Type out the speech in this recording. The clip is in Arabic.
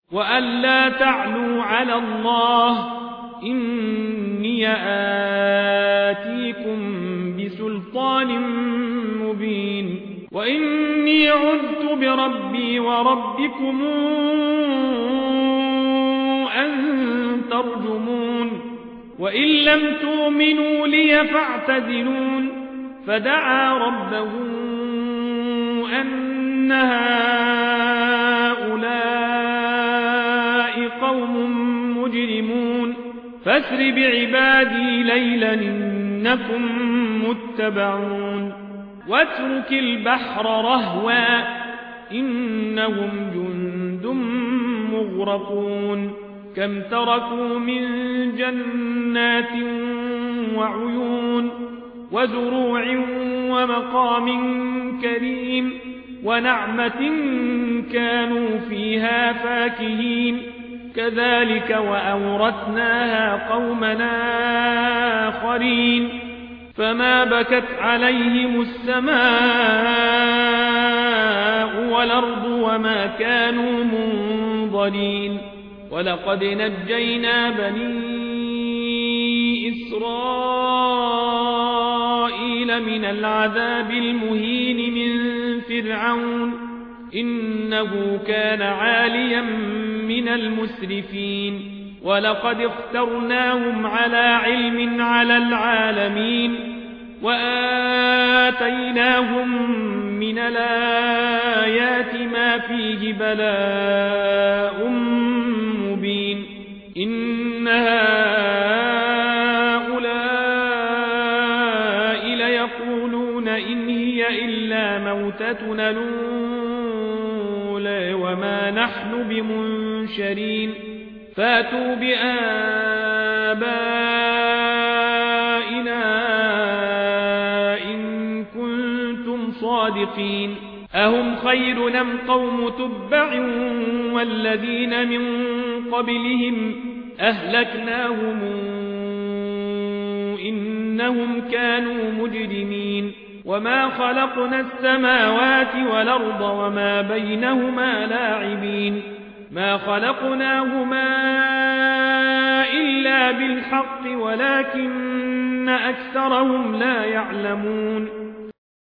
وألا تعلوا على الله إني آتيكم بسلطان مبين وإني عذت بربي وربكم أن ترجمون وإن لم تؤمنوا لي فاعتزلون فدعا ربه أن هؤلاء قوم مجرمون فاسر بعبادي ليلا إنكم متبعون واترك البحر رهوا إنهم جند مغرقون كم تركوا من جنات وعيون وزروع ومقام كريم ونعمة كانوا فيها فاكهين كذلك وأورثناها قومنا آخرين فما بكت عليهم السماء والأرض وما كانوا منظرين ولقد نجينا بني إسرائيل من العذاب المهين من فرعون إنه كان عاليا من المسرفين ولقد اخترناهم على علم على العالمين وآتيناهم من الآيات ما فيه بلاء مبين إن هؤلاء ليقولون إن هي إلا موتتنا الأولى وما نحن بمنشرين فاتوا بآبائنا إن كنتم صادقين أهم خير أم قوم تبع والذين من قبلهم أهلكناهم إنهم كانوا مجرمين وما خلقنا السماوات والأرض وما بينهما لاعبين ما خلقناهما إلا بالحق ولكن أكثرهم لا يعلمون